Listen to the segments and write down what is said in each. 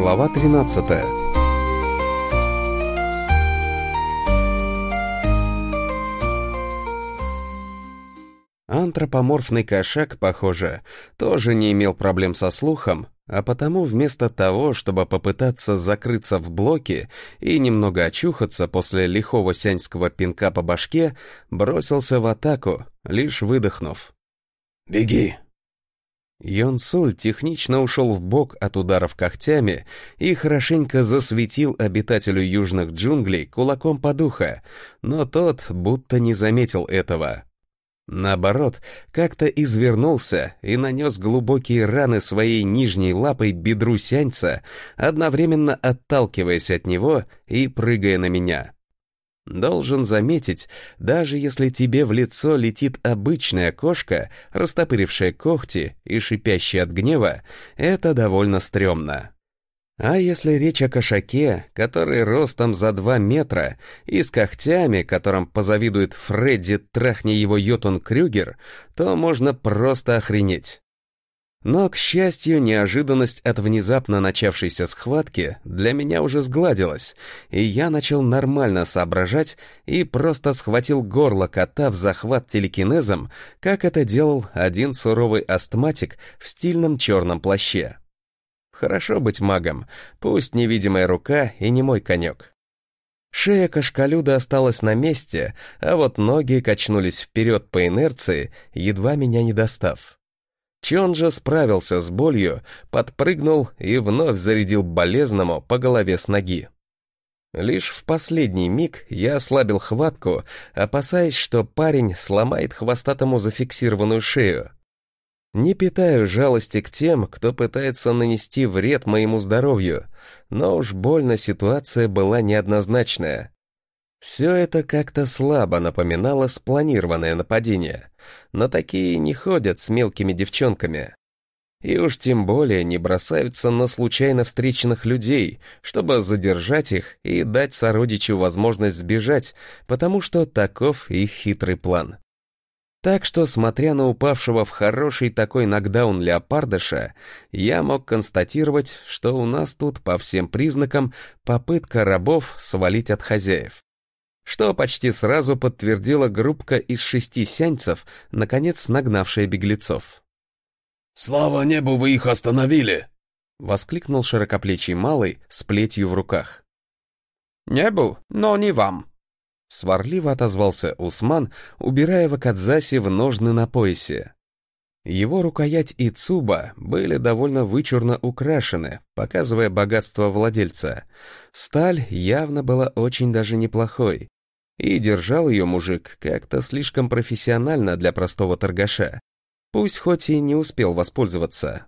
Глава 13. Антропоморфный кошак, похоже, тоже не имел проблем со слухом, а потому вместо того, чтобы попытаться закрыться в блоке и немного очухаться после лихого сяньского пинка по башке, бросился в атаку, лишь выдохнув. «Беги!» Йон Суль технично ушел вбок от ударов когтями и хорошенько засветил обитателю южных джунглей кулаком под ухо, но тот будто не заметил этого. Наоборот, как-то извернулся и нанес глубокие раны своей нижней лапой бедру сяньца, одновременно отталкиваясь от него и прыгая на меня. Должен заметить, даже если тебе в лицо летит обычная кошка, растопырившая когти и шипящая от гнева, это довольно стрёмно. А если речь о кошаке, который ростом за 2 метра и с когтями, которым позавидует Фредди трахни его Йотун Крюгер, то можно просто охренеть. Но, к счастью, неожиданность от внезапно начавшейся схватки для меня уже сгладилась, и я начал нормально соображать и просто схватил горло кота в захват телекинезом, как это делал один суровый астматик в стильном черном плаще. Хорошо быть магом, пусть невидимая рука и не мой конек. Шея кошкалюда осталась на месте, а вот ноги качнулись вперед по инерции, едва меня не достав. Чон же справился с болью, подпрыгнул и вновь зарядил болезному по голове с ноги. Лишь в последний миг я ослабил хватку, опасаясь, что парень сломает хвостатому зафиксированную шею. Не питаю жалости к тем, кто пытается нанести вред моему здоровью, но уж больно ситуация была неоднозначная. Все это как-то слабо напоминало спланированное нападение, но такие не ходят с мелкими девчонками. И уж тем более не бросаются на случайно встреченных людей, чтобы задержать их и дать сородичу возможность сбежать, потому что таков их хитрый план. Так что, смотря на упавшего в хороший такой нокдаун леопардыша, я мог констатировать, что у нас тут по всем признакам попытка рабов свалить от хозяев. Что почти сразу подтвердила группка из 6 сяньцев, наконец нагнавшая беглецов. «Слава небу, вы их остановили!» — воскликнул широкоплечий малый с плетью в руках. «Небу, но не вам!» — сварливо отозвался Усман, убирая вакадзаси в ножны на поясе. Его рукоять и цуба были довольно вычурно украшены, показывая богатство владельца. Сталь явно была очень даже неплохой. И держал ее мужик как-то слишком профессионально для простого торгаша. Пусть хоть и не успел воспользоваться.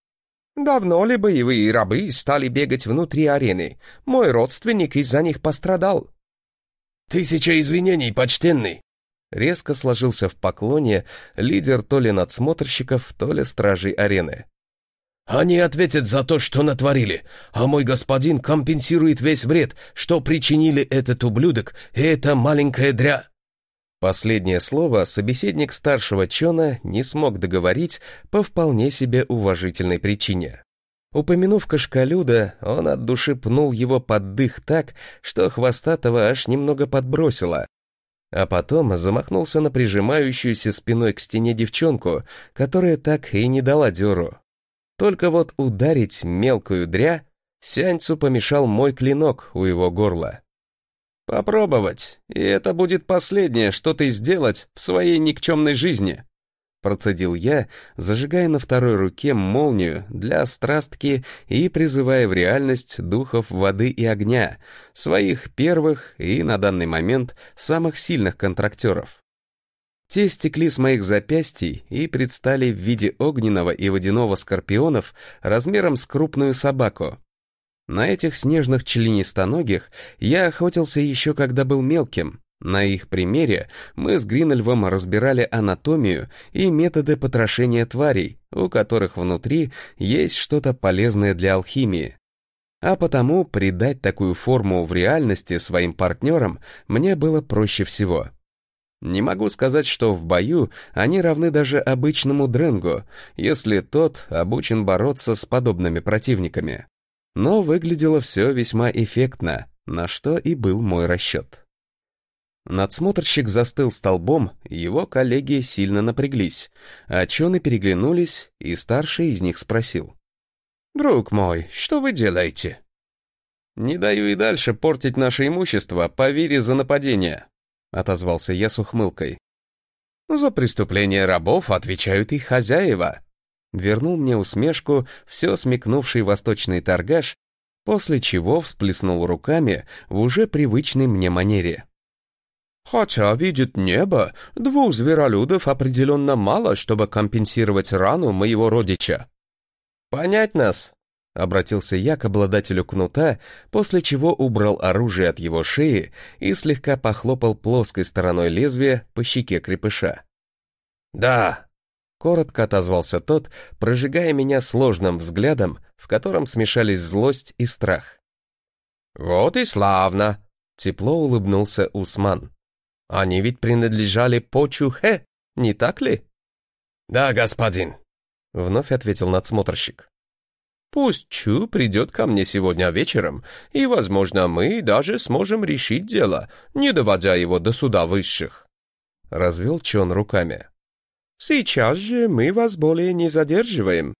«Давно ли боевые рабы стали бегать внутри арены? Мой родственник из-за них пострадал». «Тысяча извинений, почтенный!» Резко сложился в поклоне лидер то ли надсмотрщиков, то ли стражей арены. «Они ответят за то, что натворили, а мой господин компенсирует весь вред, что причинили этот ублюдок и эта маленькая дря...» Последнее слово собеседник старшего Чона не смог договорить по вполне себе уважительной причине. Упомянув кошкалюда, он от души пнул его под дых так, что хвостатого аж немного подбросило, а потом замахнулся на прижимающуюся спиной к стене девчонку, которая так и не дала дёру. Только вот ударить мелкую дря сяньцу помешал мой клинок у его горла. «Попробовать, и это будет последнее, что ты сделать в своей никчемной жизни», процедил я, зажигая на второй руке молнию для острастки и призывая в реальность духов воды и огня, своих первых и, на данный момент, самых сильных контрактеров. Те стекли с моих запястий и предстали в виде огненного и водяного скорпионов размером с крупную собаку. На этих снежных членистоногих я охотился еще когда был мелким. На их примере мы с Гринельвом разбирали анатомию и методы потрошения тварей, у которых внутри есть что-то полезное для алхимии. А потому придать такую форму в реальности своим партнерам мне было проще всего. Не могу сказать, что в бою они равны даже обычному дренгу, если тот обучен бороться с подобными противниками. но выглядело все весьма эффектно, на что и был мой расчет. Надсмотрщик застыл столбом, его коллеги сильно напряглись, а чоны переглянулись, и старший из них спросил. «Друг мой, что вы делаете?» «Не даю и дальше портить наше имущество по вере за нападение», — отозвался я с ухмылкой. «За преступление рабов отвечают их хозяева», — вернул мне усмешку все смекнувший восточный торгаш, после чего всплеснул руками в уже привычной мне манере. «Хотя, видит небо, 2 зверолюдов определенно мало, чтобы компенсировать рану моего родича». «Понять нас», — обратился я к обладателю кнута, после чего убрал оружие от его шеи и слегка похлопал плоской стороной лезвия по щеке крепыша. «Да», — коротко отозвался тот, прожигая меня сложным взглядом, в котором смешались злость и страх. «Вот и славно», — тепло улыбнулся Усман. «Они ведь принадлежали Почухе, не так ли?» «Да, господин», — вновь ответил надсмотрщик. «Пусть Чу придет ко мне сегодня вечером, и, возможно, мы даже сможем решить дело, не доводя его до суда высших». Развел Чон руками. «Сейчас же мы вас более не задерживаем».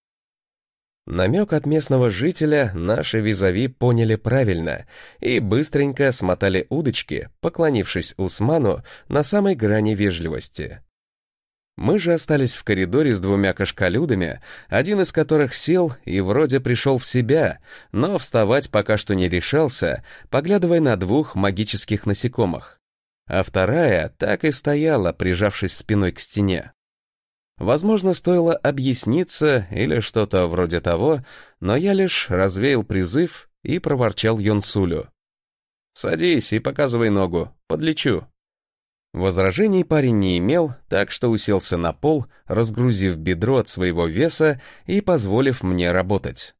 Намек от местного жителя наши визави поняли правильно и быстренько смотали удочки, поклонившись Усману на самой грани вежливости. Мы же остались в коридоре с 2 кашкалюдами, один из которых сел и вроде пришел в себя, но вставать пока что не решался, поглядывая на 2 магических насекомых. А вторая так и стояла, прижавшись спиной к стене. Возможно, стоило объясниться или что-то вроде того, но я лишь развеял призыв и проворчал Йонсулю. «Садись и показывай ногу, подлечу». Возражений парень не имел, так что уселся на пол, разгрузив бедро от своего веса и позволив мне работать.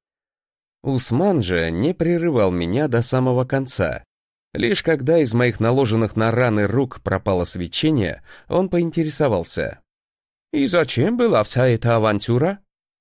Усман же не прерывал меня до самого конца. Лишь когда из моих наложенных на раны рук пропало свечение, он поинтересовался. «И зачем была вся эта авантюра?»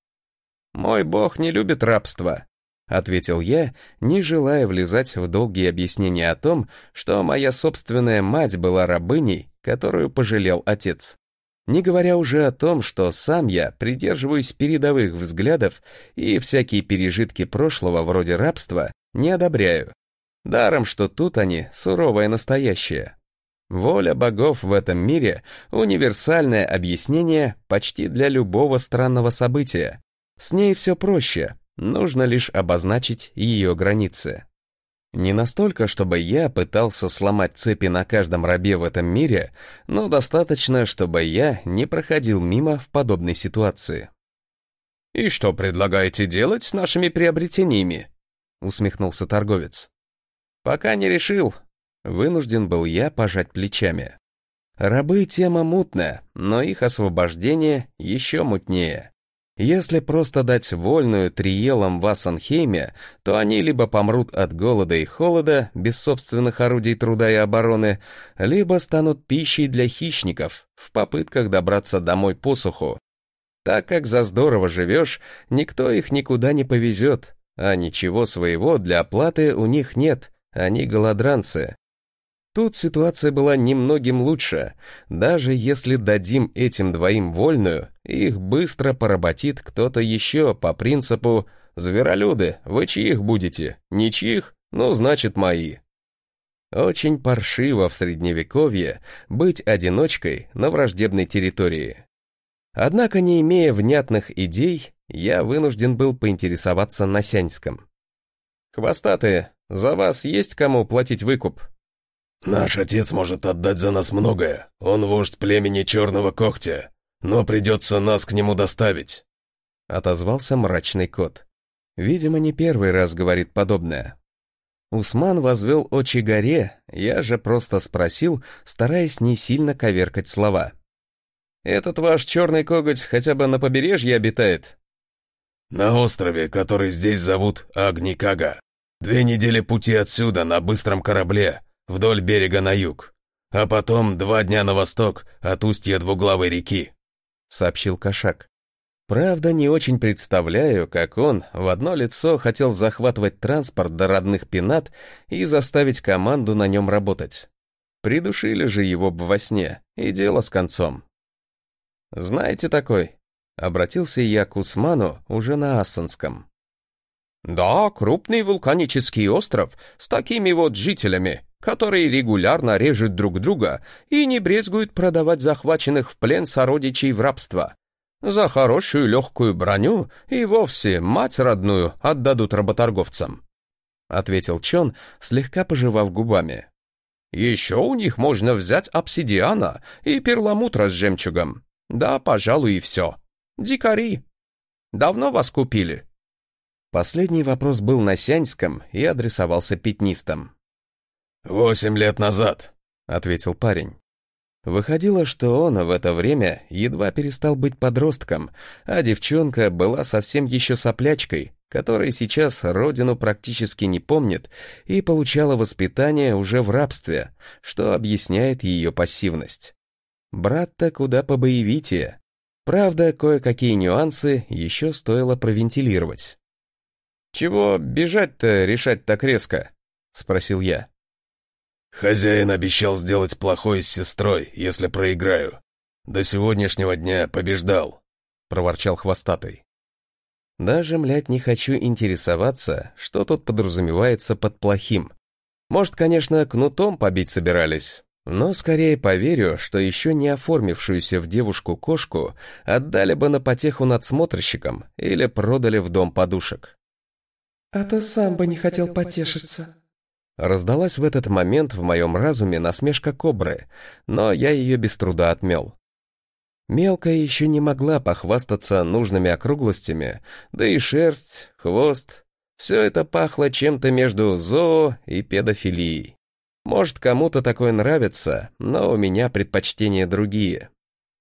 «Мой бог не любит рабство», — ответил я, не желая влезать в долгие объяснения о том, что моя собственная мать была рабыней, которую пожалел отец. Не говоря уже о том, что сам я придерживаюсь передовых взглядов и всякие пережитки прошлого вроде рабства не одобряю. Даром, что тут они суровое настоящее. Воля богов в этом мире — универсальное объяснение почти для любого странного события. С ней все проще, нужно лишь обозначить ее границы. Не настолько, чтобы я пытался сломать цепи на каждом рабе в этом мире, но достаточно, чтобы я не проходил мимо в подобной ситуации. «И что предлагаете делать с нашими приобретениями?» — усмехнулся торговец. «Пока не решил». Вынужден был я пожать плечами. Рабы — тема мутная, но их освобождение еще мутнее. Если просто дать вольную триелам в Ассанхейме, то они либо помрут от голода и холода, без собственных орудий труда и обороны, либо станут пищей для хищников в попытках добраться домой по суху. Так как за здорово живешь, никто их никуда не повезет, а ничего своего для оплаты у них нет, они голодранцы. Тут ситуация была немногим лучше. Даже если дадим этим 2 вольную, их быстро поработит кто-то еще по принципу «Зверолюды, вы чьих будете? Ничьих? Ну, значит, мои». Очень паршиво в Средневековье быть одиночкой на враждебной территории. Однако, не имея внятных идей, я вынужден был поинтересоваться на сяньском. «Хвостатые, за вас есть кому платить выкуп?» «Наш отец может отдать за нас многое. Он вождь племени Черного Когтя, но придется нас к нему доставить», — отозвался мрачный кот. Видимо, не первый раз говорит подобное. Усман возвел очи горе, я же просто спросил, стараясь не сильно коверкать слова. «Этот ваш черный коготь хотя бы на побережье обитает?» «На острове, который здесь зовут Агникага. 2 недели пути отсюда на быстром корабле, вдоль берега на юг, а потом 2 дня на восток от устья Двуглавой реки», — сообщил кошак. Правда, не очень представляю, как он в одно лицо хотел захватывать транспорт до родных Пенат и заставить команду на нем работать. Придушили же его бы во сне, и дело с концом. «Знаете такой?» — обратился я к Усману уже на ассанском. «Да, крупный вулканический остров с такими вот жителями, которые регулярно режут друг друга и не брезгуют продавать захваченных в плен сородичей в рабство. За хорошую легкую броню и вовсе мать родную отдадут работорговцам», — ответил Чон, слегка пожевав губами. «Еще у них можно взять обсидиана и перламутра с жемчугом. Да, пожалуй, и все. Дикари. Давно вас купили?» Последний вопрос был на сяньском и адресовался пятнистам. 8 лет назад», — ответил парень. Выходило, что он в это время едва перестал быть подростком, а девчонка была совсем еще соплячкой, которая сейчас родину практически не помнит и получала воспитание уже в рабстве, что объясняет ее пассивность. Брат-то куда побоевитее. Правда, кое-какие нюансы еще стоило провентилировать. «Чего бежать-то решать так резко?» — спросил я. «Хозяин обещал сделать плохое с сестрой, если проиграю. До сегодняшнего дня побеждал», — проворчал хвостатый. Даже, млядь, не хочу интересоваться, что тут подразумевается под плохим. Может, конечно, кнутом побить собирались, но скорее поверю, что еще не оформившуюся в девушку кошку отдали бы на потеху надсмотрщикам или продали в дом подушек. «А ты сам бы не хотел потешиться». Раздалась в этот момент в моем разуме насмешка кобры, но я ее без труда отмел. Мелкая еще не могла похвастаться нужными округлостями, да и шерсть, хвост — все это пахло чем-то между зоо и педофилией. Может, кому-то такое нравится, но у меня предпочтения другие.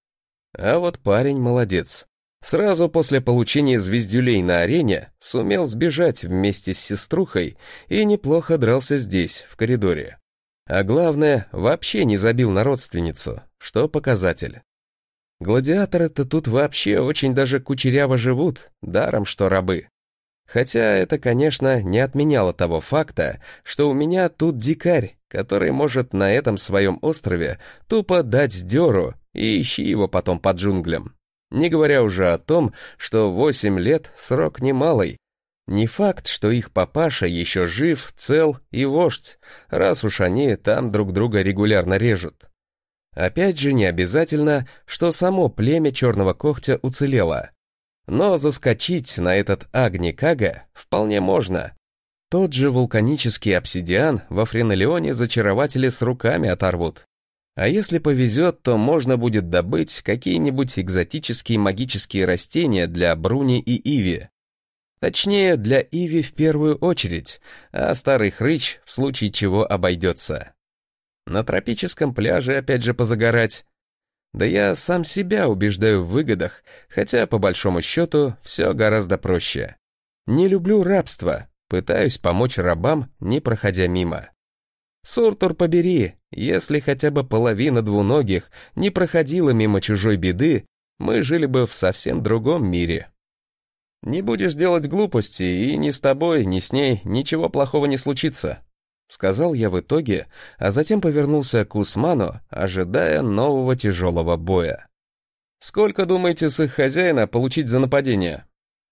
А вот парень молодец. Сразу после получения звездюлей на арене сумел сбежать вместе с сеструхой и неплохо дрался здесь, в коридоре. А главное, вообще не забил на родственницу, что показатель. Гладиаторы-то тут вообще очень даже кучеряво живут, даром что рабы. Хотя это, конечно, не отменяло того факта, что у меня тут дикарь, который может на этом своем острове тупо дать дёру и ищи его потом по джунглям. Не говоря уже о том, что 8 лет — срок немалый. Не факт, что их папаша еще жив, цел и вождь, раз уж они там друг друга регулярно режут. Опять же, не обязательно, что само племя Черного Когтя уцелело. Но заскочить на этот Агни-Кага вполне можно. Тот же вулканический обсидиан во Френолеоне зачарователи с руками оторвут. А если повезет, то можно будет добыть какие-нибудь экзотические магические растения для Бруни и Иви. Точнее, для Иви в первую очередь, а старый хрыч в случае чего обойдется. На тропическом пляже опять же позагорать. Да я сам себя убеждаю в выгодах, хотя по большому счету все гораздо проще. Не люблю рабство, пытаюсь помочь рабам, не проходя мимо. Суртур побери, если хотя бы половина двуногих не проходила мимо чужой беды, мы жили бы в совсем другом мире. Не будешь делать глупости, и ни с тобой, ни с ней ничего плохого не случится, сказал я в итоге, а затем повернулся к Усману, ожидая нового тяжелого боя. Сколько, думаете, с их хозяина получить за нападение?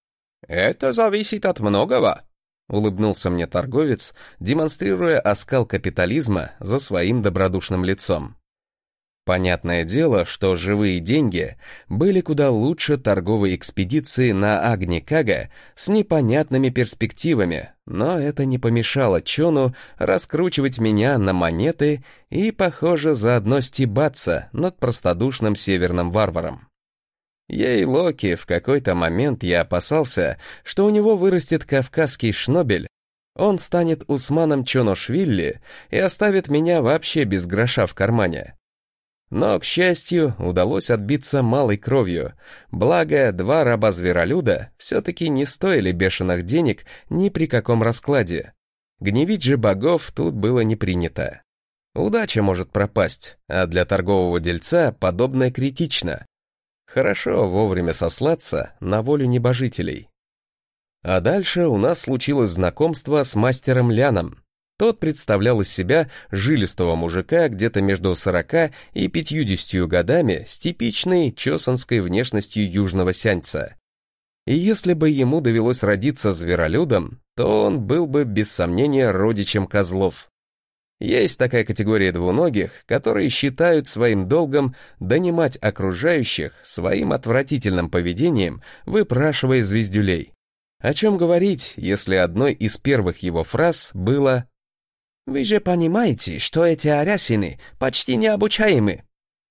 «Это зависит от многого», — улыбнулся мне торговец, демонстрируя оскал капитализма за своим добродушным лицом. Понятное дело, что живые деньги были куда лучше торговой экспедиции на Агни-Кага с непонятными перспективами, но это не помешало Чону раскручивать меня на монеты и, похоже, заодно стебаться над простодушным северным варваром. Ей Локи, в какой-то момент я опасался, что у него вырастет кавказский шнобель, он станет Усманом Чоношвили и оставит меня вообще без гроша в кармане. Но, к счастью, удалось отбиться малой кровью, благо 2 раба-зверолюда все-таки не стоили бешеных денег ни при каком раскладе. Гневить же богов тут было не принято. Удача может пропасть, а для торгового дельца подобное критично. Хорошо вовремя сослаться на волю небожителей. А дальше у нас случилось знакомство с мастером Ляном. Тот представлял из себя жилистого мужика где-то между 40 и 50 годами с типичной чосанской внешностью южного сяньца. И если бы ему довелось родиться зверолюдом, то он был бы без сомнения родичем козлов. Есть такая категория двуногих, которые считают своим долгом донимать окружающих своим отвратительным поведением, выпрашивая звездюлей. О чем говорить, если одной из первых его фраз было: «Вы же понимаете, что эти арясины почти необучаемы».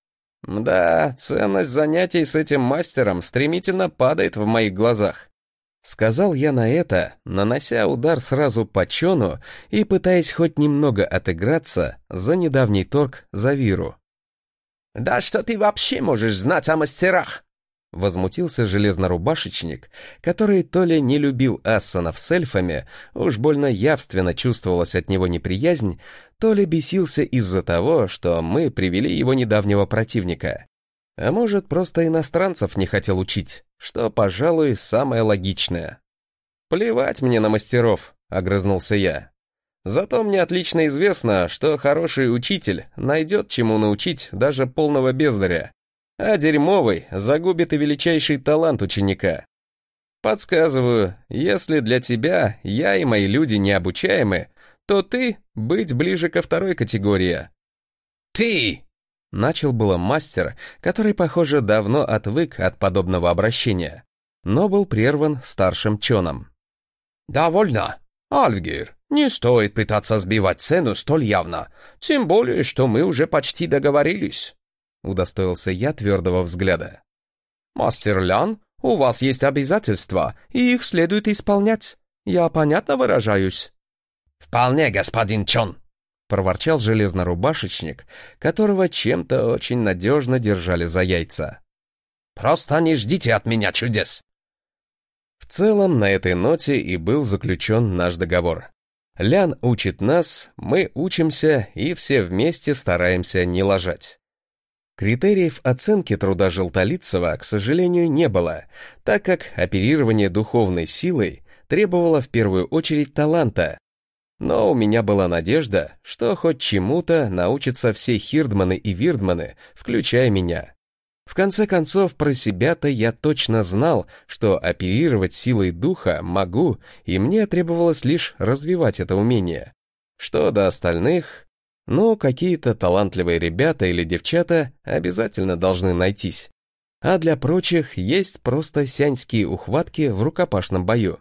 Да, ценность занятий с этим мастером стремительно падает в моих глазах. Сказал я на это, нанося удар сразу по Чону и пытаясь хоть немного отыграться за недавний торг за Виру. «Да что ты вообще можешь знать о мастерах?» Возмутился железнорубашечник, который то ли не любил ассанов с эльфами, уж больно явственно чувствовалась от него неприязнь, то ли бесился из-за того, что мы привели его недавнего противника. А может, просто иностранцев не хотел учить, что, пожалуй, самое логичное. «Плевать мне на мастеров», — огрызнулся я. «Зато мне отлично известно, что хороший учитель найдет чему научить даже полного бездаря. А дерьмовый загубит и величайший талант ученика. Подсказываю, если для тебя я и мои люди необучаемы, то ты быть ближе ко второй категории». «Ты!» — начал было мастер, который, похоже, давно отвык от подобного обращения, но был прерван старшим Чоном. «Довольно. Альфгир, не стоит пытаться сбивать цену столь явно, тем более, что мы уже почти договорились». Удостоился я твердого взгляда. «Мастер Лян, у вас есть обязательства, и их следует исполнять. Я понятно выражаюсь?» «Вполне, господин Чон», — проворчал железнорубашечник, которого чем-то очень надежно держали за яйца. «Просто не ждите от меня чудес». В целом, на этой ноте и был заключен наш договор. Лян учит нас, мы учимся, и все вместе стараемся не лажать. Критериев оценки труда Желтолицева, к сожалению, не было, так как оперирование духовной силой требовало в первую очередь таланта. Но у меня была надежда, что хоть чему-то научатся все хирдманы и вирдманы, включая меня. В конце концов, про себя-то я точно знал, что оперировать силой духа могу, и мне требовалось лишь развивать это умение. Что до остальных... Но какие-то талантливые ребята или девчата обязательно должны найтись. А для прочих есть просто сяньские ухватки в рукопашном бою.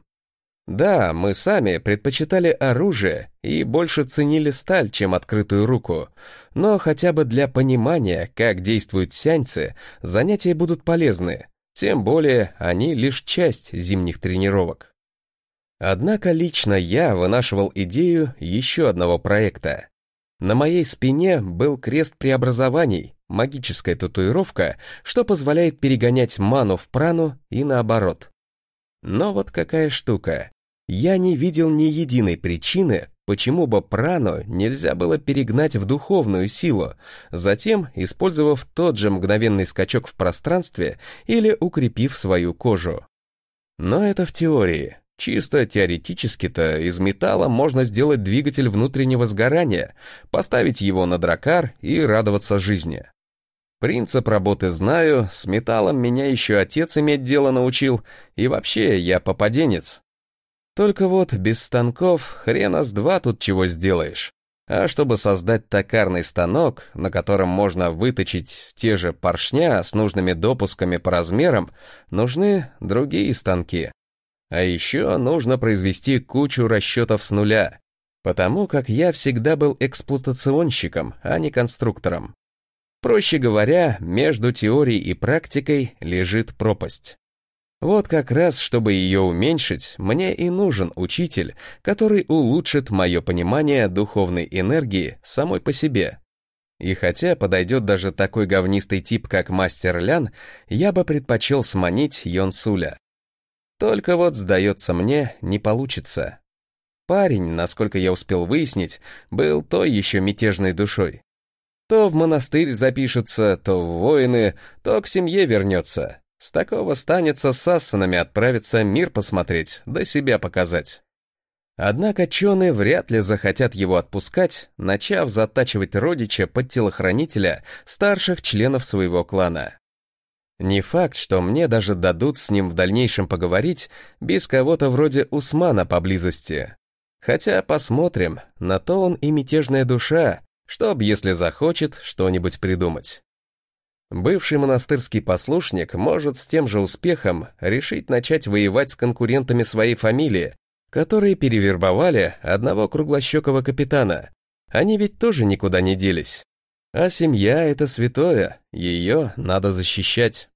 Да, мы сами предпочитали оружие и больше ценили сталь, чем открытую руку, но хотя бы для понимания, как действуют сяньцы, занятия будут полезны, тем более они лишь часть зимних тренировок. Однако лично я вынашивал идею еще одного проекта. На моей спине был крест преобразований, магическая татуировка, что позволяет перегонять ману в прану и наоборот. Но вот какая штука. Я не видел ни единой причины, почему бы прану нельзя было перегнать в духовную силу, затем использовав тот же мгновенный скачок в пространстве или укрепив свою кожу. Но это в теории. Чисто теоретически-то из металла можно сделать двигатель внутреннего сгорания, поставить его на дракар и радоваться жизни. Принцип работы знаю, с металлом меня еще отец иметь дело научил, и вообще я попаденец. Только вот без станков хрена с два тут чего сделаешь. А чтобы создать токарный станок, на котором можно выточить те же поршня с нужными допусками по размерам, нужны другие станки. А еще нужно произвести кучу расчетов с нуля, потому как я всегда был эксплуатационщиком, а не конструктором. Проще говоря, между теорией и практикой лежит пропасть. Вот как раз, чтобы ее уменьшить, мне и нужен учитель, который улучшит мое понимание духовной энергии самой по себе. И хотя подойдет даже такой говнистый тип, как мастер Лян, я бы предпочел сманить Йон Суля. Только вот, сдается мне, не получится. Парень, насколько я успел выяснить, был той еще мятежной душой. То в монастырь запишется, то в воины, то к семье вернется. С такого станется с Ассанами отправиться мир посмотреть, да себя показать. Однако чоны вряд ли захотят его отпускать, начав затачивать родича под телохранителя старших членов своего клана. Не факт, что мне даже дадут с ним в дальнейшем поговорить без кого-то вроде Усмана поблизости. Хотя посмотрим, на то он и мятежная душа, чтоб, если захочет, что-нибудь придумать. Бывший монастырский послушник может с тем же успехом решить начать воевать с конкурентами своей фамилии, которые перевербовали одного круглощекого капитана. Они ведь тоже никуда не делись. А семья — это святое, ее надо защищать.